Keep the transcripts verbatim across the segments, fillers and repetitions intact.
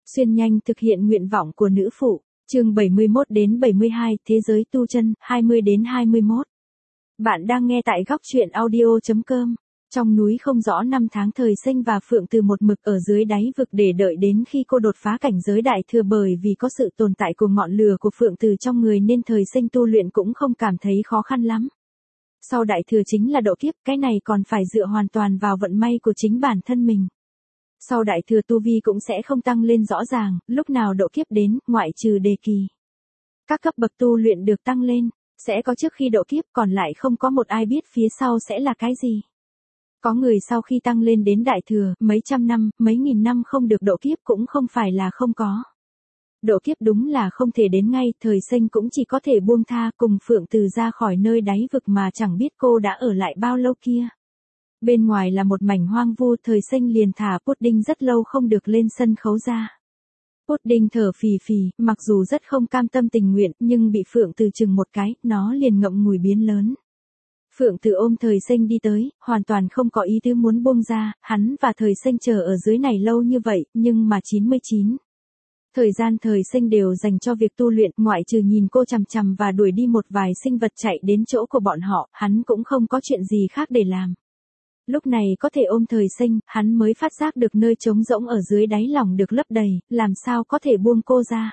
Xuyên nhanh thực hiện nguyện vọng của nữ phụ, chương bảy mươi mốt đến bảy mươi hai, thế giới tu chân, hai mươi đến hai mươi mốt. Bạn đang nghe tại góc truyện audio chấm com. Trong núi không rõ năm tháng Thời Sinh và Phượng Từ một mực ở dưới đáy vực để đợi đến khi cô đột phá cảnh giới đại thừa, bởi vì có sự tồn tại của ngọn lửa của Phượng Từ trong người nên Thời Sinh tu luyện cũng không cảm thấy khó khăn lắm. Sau đại thừa chính là độ kiếp, cái này còn phải dựa hoàn toàn vào vận may của chính bản thân mình. Sau đại thừa tu vi cũng sẽ không tăng lên rõ ràng, lúc nào độ kiếp đến, ngoại trừ đề kỳ. Các cấp bậc tu luyện được tăng lên, sẽ có trước khi độ kiếp, còn lại không có một ai biết phía sau sẽ là cái gì. Có người sau khi tăng lên đến đại thừa, mấy trăm năm, mấy nghìn năm không được độ kiếp cũng không phải là không có. Độ kiếp đúng là không thể đến ngay, Thời Sinh cũng chỉ có thể buông tha cùng Phượng Từ ra khỏi nơi đáy vực mà chẳng biết cô đã ở lại bao lâu kia. Bên ngoài là một mảnh hoang vu, Thời Sinh liền thả Pudding rất lâu không được lên sân khấu ra. Pudding thở phì phì, mặc dù rất không cam tâm tình nguyện, nhưng bị Phượng Từ chừng một cái, nó liền ngậm ngùi biến lớn. Phượng Từ ôm Thời Sinh đi tới, hoàn toàn không có ý tứ muốn buông ra, hắn và Thời Sinh chờ ở dưới này lâu như vậy, nhưng mà chín mươi chín. Thời gian Thời Sinh đều dành cho việc tu luyện, ngoại trừ nhìn cô chằm chằm và đuổi đi một vài sinh vật chạy đến chỗ của bọn họ, hắn cũng không có chuyện gì khác để làm. Lúc này có thể ôm Thời Sinh, hắn mới phát giác được nơi trống rỗng ở dưới đáy lòng được lấp đầy, làm sao có thể buông cô ra.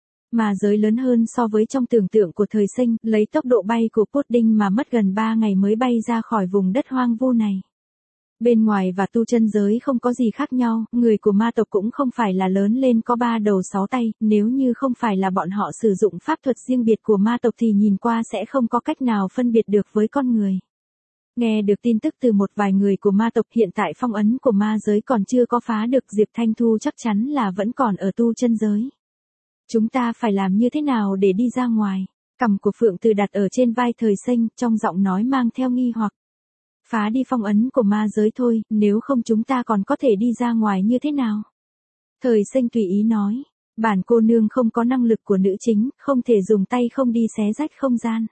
Mà giới lớn hơn so với trong tưởng tượng của Thời Sinh, lấy tốc độ bay của Pudding mà mất gần ba ngày mới bay ra khỏi vùng đất hoang vu này. Bên ngoài và tu chân giới không có gì khác nhau, người của ma tộc cũng không phải là lớn lên có ba đầu sáu tay, nếu như không phải là bọn họ sử dụng pháp thuật riêng biệt của ma tộc thì nhìn qua sẽ không có cách nào phân biệt được với con người. Nghe được tin tức từ một vài người của ma tộc, hiện tại phong ấn của ma giới còn chưa có phá được, Diệp Thanh Thu chắc chắn là vẫn còn ở tu chân giới. Chúng ta phải làm như thế nào để đi ra ngoài? Cằm của Phượng Từ đặt ở trên vai Thời Sinh, trong giọng nói mang theo nghi hoặc. Phá đi phong ấn của ma giới thôi, nếu không chúng ta còn có thể đi ra ngoài như thế nào? Thời Sinh tùy ý nói, bản cô nương không có năng lực của nữ chính, không thể dùng tay không đi xé rách không gian.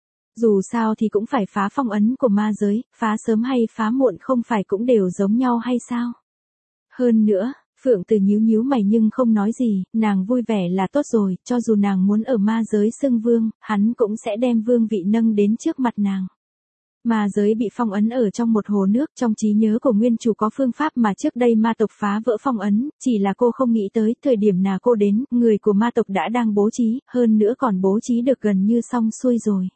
Dù sao thì cũng phải phá phong ấn của ma giới, phá sớm hay phá muộn không phải cũng đều giống nhau hay sao? Hơn nữa, Phượng Từ nhíu nhíu mày nhưng không nói gì, nàng vui vẻ là tốt rồi, cho dù nàng muốn ở ma giới xưng vương, hắn cũng sẽ đem vương vị nâng đến trước mặt nàng. Ma giới bị phong ấn ở trong một hồ nước, trong trí nhớ của nguyên chủ có phương pháp mà trước đây ma tộc phá vỡ phong ấn, chỉ là cô không nghĩ tới, thời điểm nào cô đến, người của ma tộc đã đang bố trí, hơn nữa còn bố trí được gần như xong xuôi rồi.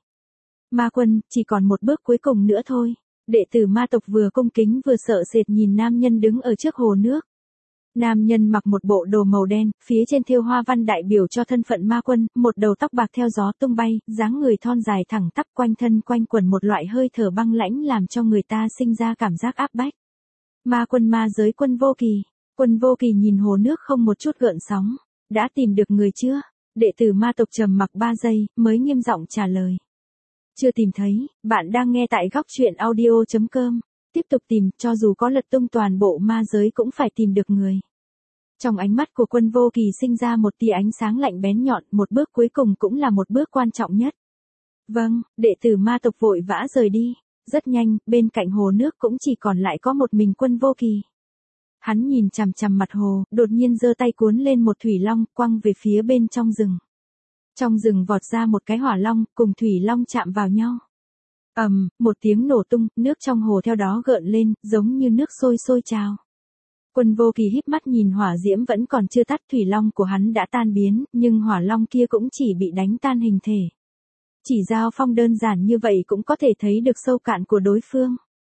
Ma quân, chỉ còn một bước cuối cùng nữa thôi. Đệ tử ma tộc vừa cung kính vừa sợ sệt nhìn nam nhân đứng ở trước hồ nước. Nam nhân mặc một bộ đồ màu đen, phía trên thêu hoa văn đại biểu cho thân phận ma quân, một đầu tóc bạc theo gió tung bay, dáng người thon dài thẳng tắp, quanh thân quanh quẩn một loại hơi thở băng lãnh làm cho người ta sinh ra cảm giác áp bách. Ma quân ma giới Quân Vô Kỳ. Quân Vô Kỳ nhìn hồ nước không một chút gợn sóng. Đã tìm được người chưa? Đệ tử ma tộc trầm mặc ba giây, mới nghiêm giọng trả lời. Chưa tìm thấy, bạn đang nghe tại góc truyện audio chấm com. Tiếp tục tìm, cho dù có lật tung toàn bộ ma giới cũng phải tìm được người. Trong ánh mắt của Quân Vô Kỳ sinh ra một tia ánh sáng lạnh bén nhọn, một bước cuối cùng cũng là một bước quan trọng nhất. Vâng, đệ tử ma tộc vội vã rời đi. Rất nhanh, bên cạnh hồ nước cũng chỉ còn lại có một mình Quân Vô Kỳ. Hắn nhìn chằm chằm mặt hồ, đột nhiên giơ tay cuốn lên một thủy long, quăng về phía bên trong rừng. Trong rừng vọt ra một cái hỏa long, cùng thủy long chạm vào nhau. Ầm, um, một tiếng nổ tung, nước trong hồ theo đó gợn lên, giống như nước sôi sôi trào. Quân Vô Kỳ híp mắt nhìn hỏa diễm vẫn còn chưa tắt, thủy long của hắn đã tan biến, nhưng hỏa long kia cũng chỉ bị đánh tan hình thể. Chỉ giao phong đơn giản như vậy cũng có thể thấy được sâu cạn của đối phương.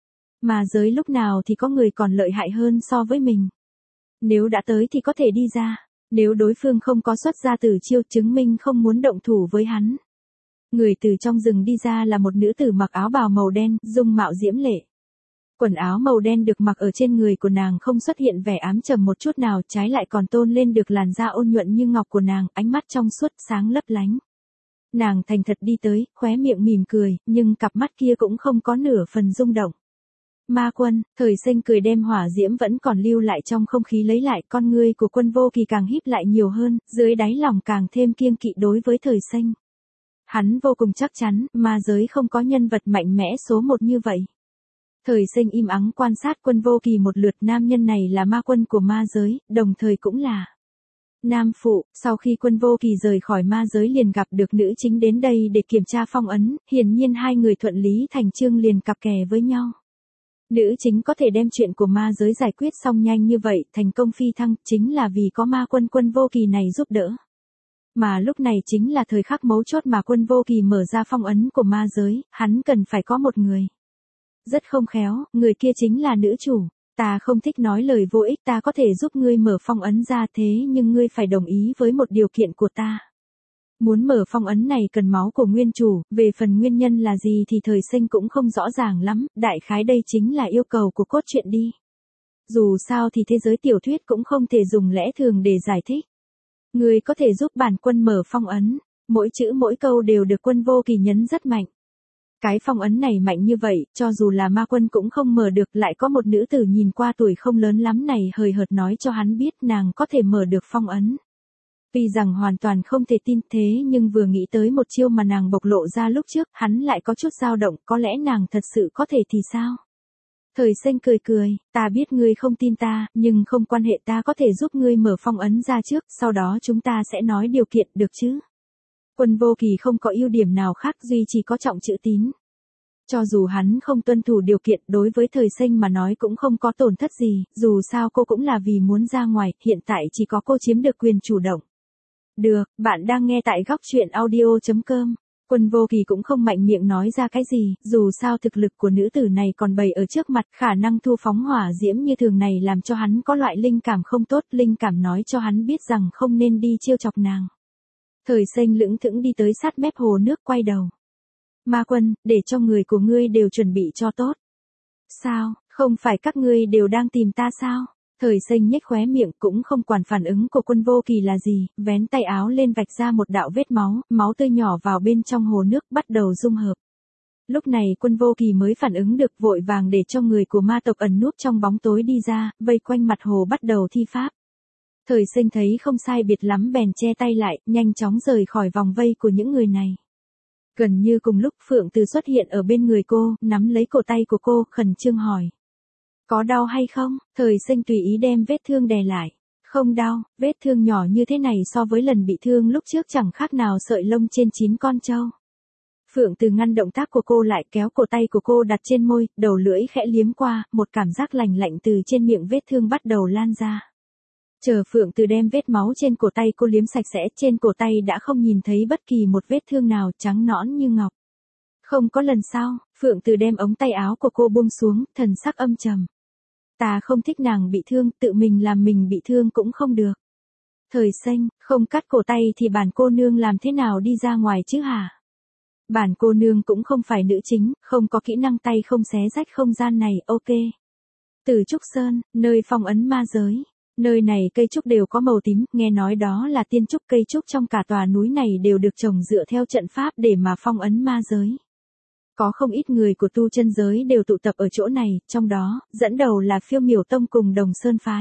Mà giới lúc nào thì có người còn lợi hại hơn so với mình. Nếu đã tới thì có thể đi ra. Nếu đối phương không có xuất ra tử chiêu, chứng minh không muốn động thủ với hắn. Người từ trong rừng đi ra là một nữ tử mặc áo bào màu đen, dung mạo diễm lệ. Quần áo màu đen được mặc ở trên người của nàng không xuất hiện vẻ ám trầm một chút nào, trái lại còn tôn lên được làn da ôn nhuận như ngọc của nàng, ánh mắt trong suốt, sáng lấp lánh. Nàng thành thật đi tới, khóe miệng mỉm cười, nhưng cặp mắt kia cũng không có nửa phần rung động. Ma quân, Thời Sinh cười đem hỏa diễm vẫn còn lưu lại trong không khí lấy lại, con ngươi của Quân Vô Kỳ càng híp lại nhiều hơn, dưới đáy lòng càng thêm kiêng kỵ đối với Thời Sinh. Hắn vô cùng chắc chắn, ma giới không có nhân vật mạnh mẽ số một như vậy. Thời Sinh im ắng quan sát Quân Vô Kỳ một lượt, nam nhân này là ma quân của ma giới, đồng thời cũng là Nam phụ, sau khi Quân Vô Kỳ rời khỏi ma giới liền gặp được nữ chính đến đây để kiểm tra phong ấn, hiển nhiên hai người thuận lý thành chương liền cặp kè với nhau. Nữ chính có thể đem chuyện của ma giới giải quyết xong nhanh như vậy, thành công phi thăng, chính là vì có ma quân Quân Vô Kỳ này giúp đỡ. Mà lúc này chính là thời khắc mấu chốt mà Quân Vô Kỳ mở ra phong ấn của ma giới, hắn cần phải có một người. Rất không khéo, người kia chính là nữ chủ. Ta không thích nói lời vô ích, ta có thể giúp ngươi mở phong ấn ra thế nhưng ngươi phải đồng ý với một điều kiện của ta. Muốn mở phong ấn này cần máu của nguyên chủ, về phần nguyên nhân là gì thì thời sinh cũng không rõ ràng lắm, đại khái đây chính là yêu cầu của cốt truyện đi. Dù sao thì thế giới tiểu thuyết cũng không thể dùng lẽ thường để giải thích. Ngươi có thể giúp bản quân mở phong ấn, mỗi chữ mỗi câu đều được Quân Vô Kỳ nhấn rất mạnh. Cái phong ấn này mạnh như vậy, cho dù là ma quân cũng không mở được, lại có một nữ tử nhìn qua tuổi không lớn lắm này hời hợt nói cho hắn biết nàng có thể mở được phong ấn. Tuy rằng hoàn toàn không thể tin thế nhưng vừa nghĩ tới một chiêu mà nàng bộc lộ ra lúc trước, hắn lại có chút dao động, có lẽ nàng thật sự có thể thì sao? Thời sinh cười cười, ta biết ngươi không tin ta, nhưng không quan hệ, ta có thể giúp ngươi mở phong ấn ra trước, sau đó chúng ta sẽ nói điều kiện, được chứ? Quân Vô Kỳ không có ưu điểm nào khác, duy chỉ có trọng chữ tín. Cho dù hắn không tuân thủ điều kiện, đối với thời sinh mà nói cũng không có tổn thất gì, dù sao cô cũng là vì muốn ra ngoài, hiện tại chỉ có cô chiếm được quyền chủ động. Được, bạn đang nghe tại góc truyện audio chấm com. Quân Vô Kỳ cũng không mạnh miệng nói ra cái gì, dù sao thực lực của nữ tử này còn bày ở trước mặt, khả năng thu phóng hỏa diễm như thường này làm cho hắn có loại linh cảm không tốt, linh cảm nói cho hắn biết rằng không nên đi trêu chọc nàng. Thời sinh lững thững đi tới sát mép hồ nước, quay đầu. Ma quân, để cho người của ngươi đều chuẩn bị cho tốt. Sao, không phải các ngươi đều đang tìm ta sao? Thời sinh nhếch khóe miệng, cũng không quản phản ứng của Quân Vô Kỳ là gì, vén tay áo lên vạch ra một đạo vết máu, máu tươi nhỏ vào bên trong hồ nước bắt đầu dung hợp. Lúc này Quân Vô Kỳ mới phản ứng được, vội vàng để cho người của ma tộc ẩn núp trong bóng tối đi ra, vây quanh mặt hồ bắt đầu thi pháp. Thời sinh thấy không sai biệt lắm bèn che tay lại, nhanh chóng rời khỏi vòng vây của những người này. Gần như cùng lúc Phượng Từ xuất hiện ở bên người cô, nắm lấy cổ tay của cô, khẩn trương hỏi. Có đau hay không? Thời sinh tùy ý đem vết thương đè lại. Không đau, vết thương nhỏ như thế này so với lần bị thương lúc trước chẳng khác nào sợi lông trên chín con trâu. Phượng Từ ngăn động tác của cô lại, kéo cổ tay của cô đặt trên môi, đầu lưỡi khẽ liếm qua, một cảm giác lành lạnh từ trên miệng vết thương bắt đầu lan ra. Chờ Phượng Từ đem vết máu trên cổ tay cô liếm sạch sẽ, trên cổ tay đã không nhìn thấy bất kỳ một vết thương nào, trắng nõn như ngọc. Không có lần sau, Phượng Từ đem ống tay áo của cô buông xuống, thần sắc âm trầm. Ta không thích nàng bị thương, tự mình làm mình bị thương cũng không được. Thời sinh, không cắt cổ tay thì bản cô nương làm thế nào đi ra ngoài chứ hả? Bản cô nương cũng không phải nữ chính, không có kỹ năng tay không xé rách không gian này, ok. Từ Trúc Sơn, nơi phong ấn ma giới. Nơi này cây trúc đều có màu tím, nghe nói đó là tiên trúc, cây trúc trong cả tòa núi này đều được trồng dựa theo trận pháp để mà phong ấn ma giới. Có không ít người của tu chân giới đều tụ tập ở chỗ này, trong đó, dẫn đầu là Phiêu Miểu Tông cùng Đồng Sơn Phái.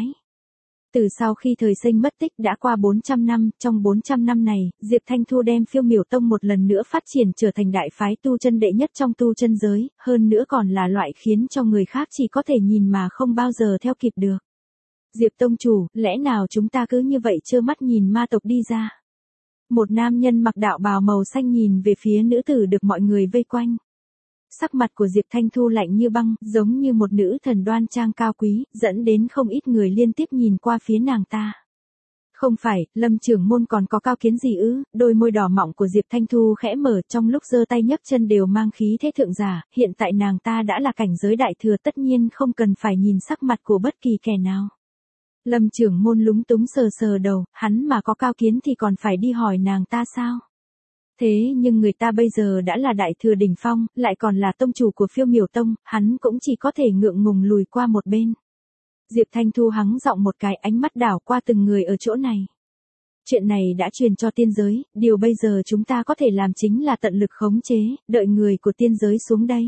Từ sau khi thời sinh mất tích đã qua bốn trăm năm, trong bốn trăm năm này, Diệp Thanh Thu đem Phiêu Miểu Tông một lần nữa phát triển trở thành đại phái tu chân đệ nhất trong tu chân giới, hơn nữa còn là loại khiến cho người khác chỉ có thể nhìn mà không bao giờ theo kịp được. Diệp Tông chủ, lẽ nào chúng ta cứ như vậy trơ mắt nhìn ma tộc đi ra? Một nam nhân mặc đạo bào màu xanh nhìn về phía nữ tử được mọi người vây quanh. Sắc mặt của Diệp Thanh Thu lạnh như băng, giống như một nữ thần đoan trang cao quý, dẫn đến không ít người liên tiếp nhìn qua phía nàng ta. Không phải, Lâm trưởng môn còn có cao kiến gì ư? Đôi môi đỏ mọng của Diệp Thanh Thu khẽ mở, trong lúc giơ tay nhấc chân đều mang khí thế thượng giả, hiện tại nàng ta đã là cảnh giới đại thừa, tất nhiên không cần phải nhìn sắc mặt của bất kỳ kẻ nào. Lâm trưởng môn lúng túng sờ sờ đầu, hắn mà có cao kiến thì còn phải đi hỏi nàng ta sao? Thế nhưng người ta bây giờ đã là đại thừa đỉnh phong, lại còn là tông chủ của Phiêu Miểu Tông, hắn cũng chỉ có thể ngượng ngùng lùi qua một bên. Diệp Thanh Thu hắng giọng một cái, ánh mắt đảo qua từng người ở chỗ này. Chuyện này đã truyền cho tiên giới, điều bây giờ chúng ta có thể làm chính là tận lực khống chế, đợi người của tiên giới xuống đây.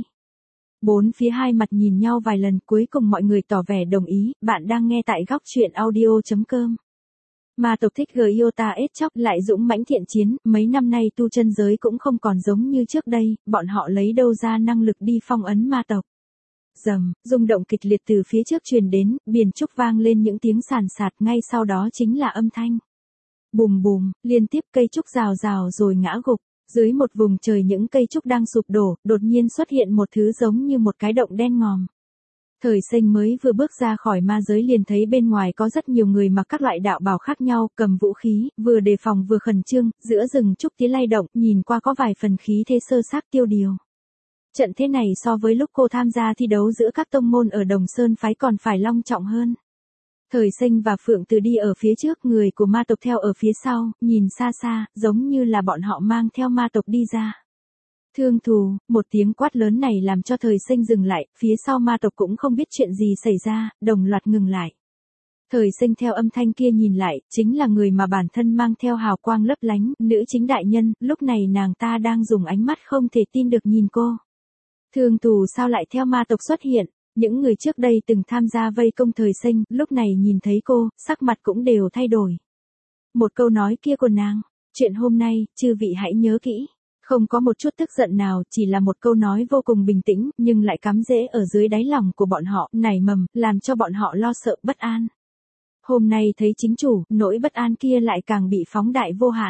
Bốn phía hai mặt nhìn nhau vài lần, cuối cùng mọi người tỏ vẻ đồng ý. Bạn đang nghe tại góc truyện audio chấm com. Ma tộc thích Giota ết chóc lại dũng mãnh thiện chiến, mấy năm nay tu chân giới cũng không còn giống như trước đây, bọn họ lấy đâu ra năng lực đi phong ấn ma tộc. Rầm, rung động kịch liệt từ phía trước truyền đến, biển trúc vang lên những tiếng sàn sạt, ngay sau đó chính là âm thanh. Bùm bùm, liên tiếp cây trúc rào rào rồi ngã gục. Dưới một vùng trời những cây trúc đang sụp đổ, đột nhiên xuất hiện một thứ giống như một cái động đen ngòm. Thời Sinh mới vừa bước ra khỏi ma giới liền thấy bên ngoài có rất nhiều người mặc các loại đạo bào khác nhau, cầm vũ khí, vừa đề phòng vừa khẩn trương, giữa rừng trúc tía lay động, nhìn qua có vài phần khí thế sơ xác tiêu điều. Trận thế này so với lúc cô tham gia thi đấu giữa các tông môn ở Đồng Sơn phái còn phải long trọng hơn. Thời Sinh và Phượng Từ đi ở phía trước, người của ma tộc theo ở phía sau, nhìn xa xa, giống như là bọn họ mang theo ma tộc đi ra. Thương thù, một tiếng quát lớn này làm cho Thời Sinh dừng lại, phía sau ma tộc cũng không biết chuyện gì xảy ra, đồng loạt ngừng lại. Thời Sinh theo âm thanh kia nhìn lại, chính là người mà bản thân mang theo hào quang lấp lánh, nữ chính đại nhân, lúc này nàng ta đang dùng ánh mắt không thể tin được nhìn cô. Thương thù sao lại theo ma tộc xuất hiện? Những người trước đây từng tham gia vây công Thời Sinh, lúc này nhìn thấy cô, sắc mặt cũng đều thay đổi. Một câu nói kia của nàng, chuyện hôm nay, chư vị hãy nhớ kỹ. Không có một chút tức giận nào, chỉ là một câu nói vô cùng bình tĩnh, nhưng lại cắm rễ ở dưới đáy lòng của bọn họ, nảy mầm, làm cho bọn họ lo sợ bất an. Hôm nay thấy chính chủ, nỗi bất an kia lại càng bị phóng đại vô hạn.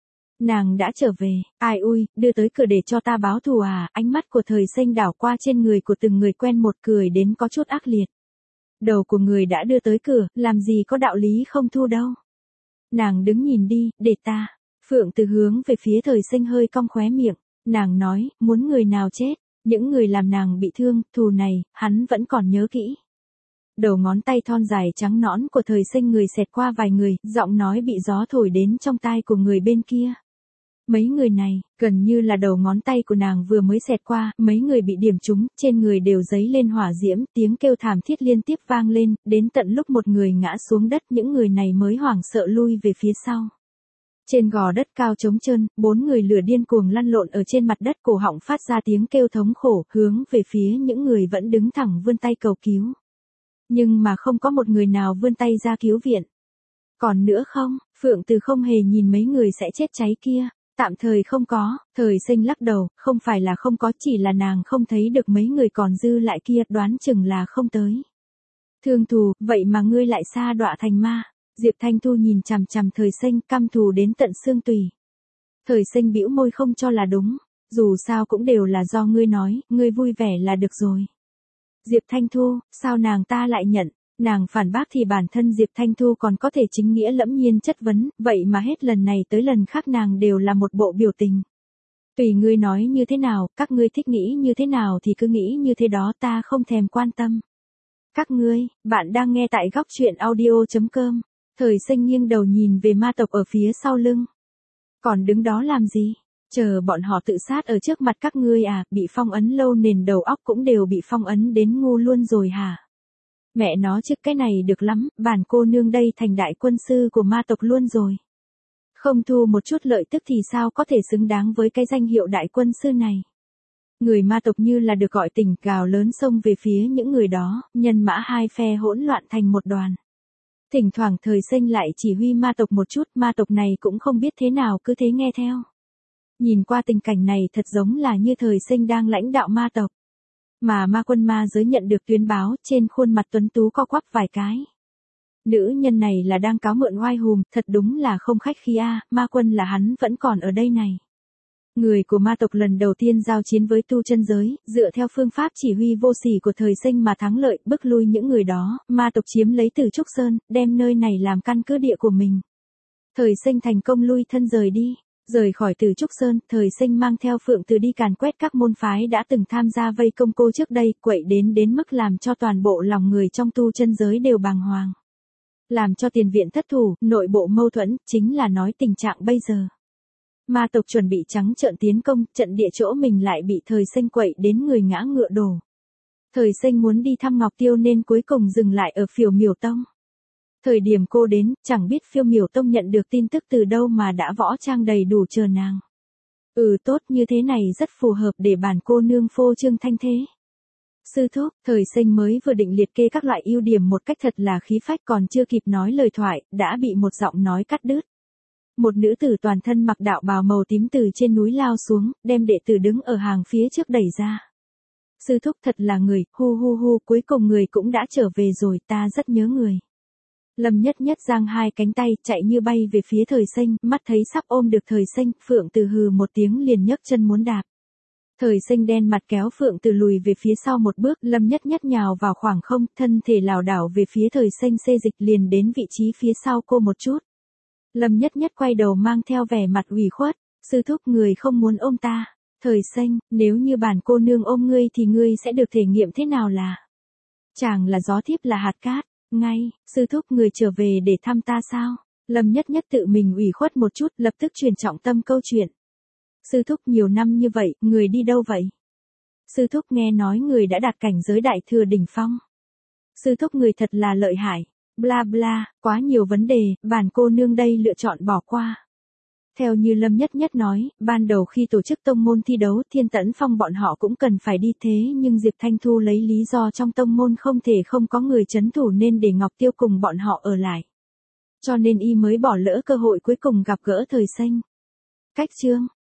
Nàng đã trở về, ai ui, đưa tới cửa để cho ta báo thù à, ánh mắt của Thời Sinh đảo qua trên người của từng người quen một, cười đến có chút ác liệt. Đầu của người đã đưa tới cửa, làm gì có đạo lý không thu đâu. Nàng đứng nhìn đi, để ta. Phượng Từ hướng về phía Thời Sinh hơi cong khóe miệng, nàng nói, muốn người nào chết, những người làm nàng bị thương, thù này, hắn vẫn còn nhớ kỹ. Đầu ngón tay thon dài trắng nõn của Thời Sinh người xẹt qua vài người, giọng nói bị gió thổi đến trong tai của người bên kia. Mấy người này, gần như là đầu ngón tay của nàng vừa mới xẹt qua, mấy người bị điểm trúng, trên người đều giấy lên hỏa diễm, tiếng kêu thảm thiết liên tiếp vang lên, đến tận lúc một người ngã xuống đất, những người này mới hoảng sợ lui về phía sau. Trên gò đất cao trống trơn, bốn người lửa điên cuồng lăn lộn ở trên mặt đất, cổ họng phát ra tiếng kêu thống khổ, hướng về phía những người vẫn đứng thẳng vươn tay cầu cứu. Nhưng mà không có một người nào vươn tay ra cứu viện. Còn nữa không, Phượng Từ không hề nhìn mấy người sẽ chết cháy kia. Tạm thời không có, Thời Sinh lắc đầu, không phải là không có, chỉ là nàng không thấy được mấy người còn dư lại kia, đoán chừng là không tới. Thương thù, vậy mà ngươi lại sa đọa thành ma. Diệp Thanh Thu nhìn chằm chằm Thời Sinh, căm thù đến tận xương tủy. Thời Sinh bĩu môi không cho là đúng, dù sao cũng đều là do ngươi nói, ngươi vui vẻ là được rồi. Diệp Thanh Thu, sao nàng ta lại nhận? Nàng phản bác thì bản thân Diệp Thanh Thu còn có thể chính nghĩa lẫm nhiên chất vấn, vậy mà hết lần này tới lần khác nàng đều là một bộ biểu tình. Tùy ngươi nói như thế nào, các ngươi thích nghĩ như thế nào thì cứ nghĩ như thế đó, ta không thèm quan tâm. Các ngươi, bạn đang nghe tại góc truyện audio chấm com. Thời Sinh nghiêng đầu nhìn về ma tộc ở phía sau lưng. Còn đứng đó làm gì? Chờ bọn họ tự sát ở trước mặt các ngươi à, bị phong ấn lâu nền đầu óc cũng đều bị phong ấn đến ngu luôn rồi hả? Mẹ nó chứ, cái này được lắm, bản cô nương đây thành đại quân sư của ma tộc luôn rồi. Không thu một chút lợi tức thì sao có thể xứng đáng với cái danh hiệu đại quân sư này. Người ma tộc như là được gọi tỉnh, gào lớn xông về phía những người đó, nhân mã hai phe hỗn loạn thành một đoàn. Thỉnh thoảng Thời Sinh lại chỉ huy ma tộc một chút, ma tộc này cũng không biết thế nào cứ thế nghe theo. Nhìn qua tình cảnh này thật giống là như Thời Sinh đang lãnh đạo ma tộc. Mà ma quân ma giới nhận được tuyên báo, trên khuôn mặt tuấn tú co quắp vài cái. Nữ nhân này là đang cáo mượn oai hùm, thật đúng là không khách khí a, ma quân là hắn vẫn còn ở đây này. Người của ma tộc lần đầu tiên giao chiến với tu chân giới, dựa theo phương pháp chỉ huy vô sỉ của Thời Sinh mà thắng lợi, bức lui những người đó, ma tộc chiếm lấy Tử Trúc Sơn, đem nơi này làm căn cứ địa của mình. Thời Sinh thành công lui thân rời đi. Rời khỏi Tử Trúc Sơn, Thời Sinh mang theo Phượng Từ đi càn quét các môn phái đã từng tham gia vây công cô trước đây, quậy đến đến mức làm cho toàn bộ lòng người trong tu chân giới đều bàng hoàng. Làm cho tiền viện thất thủ, nội bộ mâu thuẫn, chính là nói tình trạng bây giờ. Ma tộc chuẩn bị trắng trợn tiến công, trận địa chỗ mình lại bị Thời Sinh quậy đến người ngã ngựa đổ. Thời Sinh muốn đi thăm Ngọc Tiêu nên cuối cùng dừng lại ở Phiêu Miểu Tông. Thời điểm cô đến, chẳng biết Phiêu Miểu Tông nhận được tin tức từ đâu mà đã võ trang đầy đủ chờ nàng. Ừ, tốt, như thế này rất phù hợp để bản cô nương phô trương thanh thế. Sư thúc, Thời Sinh mới vừa định liệt kê các loại ưu điểm một cách thật là khí phách, còn chưa kịp nói lời thoại, đã bị một giọng nói cắt đứt. Một nữ tử toàn thân mặc đạo bào màu tím từ trên núi lao xuống, đem đệ tử đứng ở hàng phía trước đẩy ra. Sư thúc thật là người, hu hu hu, cuối cùng người cũng đã trở về rồi, ta rất nhớ người. Lâm Nhất Nhất giang hai cánh tay, chạy như bay về phía Thời Xanh, mắt thấy sắp ôm được Thời Xanh, Phượng Từ hừ một tiếng liền nhấc chân muốn đạp. Thời Xanh đen mặt kéo Phượng Từ lùi về phía sau một bước, Lâm Nhất Nhất nhào vào khoảng không, thân thể lảo đảo về phía Thời Xanh xê dịch liền đến vị trí phía sau cô một chút. Lâm Nhất Nhất quay đầu mang theo vẻ mặt ủy khuất, sư thúc người không muốn ôm ta. Thời Xanh, nếu như bản cô nương ôm ngươi thì ngươi sẽ được thể nghiệm thế nào là? Chàng là gió thiếp là hạt cát, ngay, sư thúc người trở về để thăm ta sao? Lâm Nhất Nhất tự mình ủy khuất một chút, lập tức truyền trọng tâm câu chuyện. Sư thúc nhiều năm như vậy, người đi đâu vậy? Sư thúc nghe nói người đã đạt cảnh giới đại thừa đỉnh phong. Sư thúc người thật là lợi hại. Bla bla, quá nhiều vấn đề, bản cô nương đây lựa chọn bỏ qua. Theo như Lâm Nhất Nhất nói, ban đầu khi tổ chức tông môn thi đấu, Thiên Tẫn Phong bọn họ cũng cần phải đi thế nhưng Diệp Thanh Thu lấy lý do trong tông môn không thể không có người trấn thủ nên để Ngọc Tiêu cùng bọn họ ở lại. Cho nên y mới bỏ lỡ cơ hội cuối cùng gặp gỡ Thời Xanh. Cách chương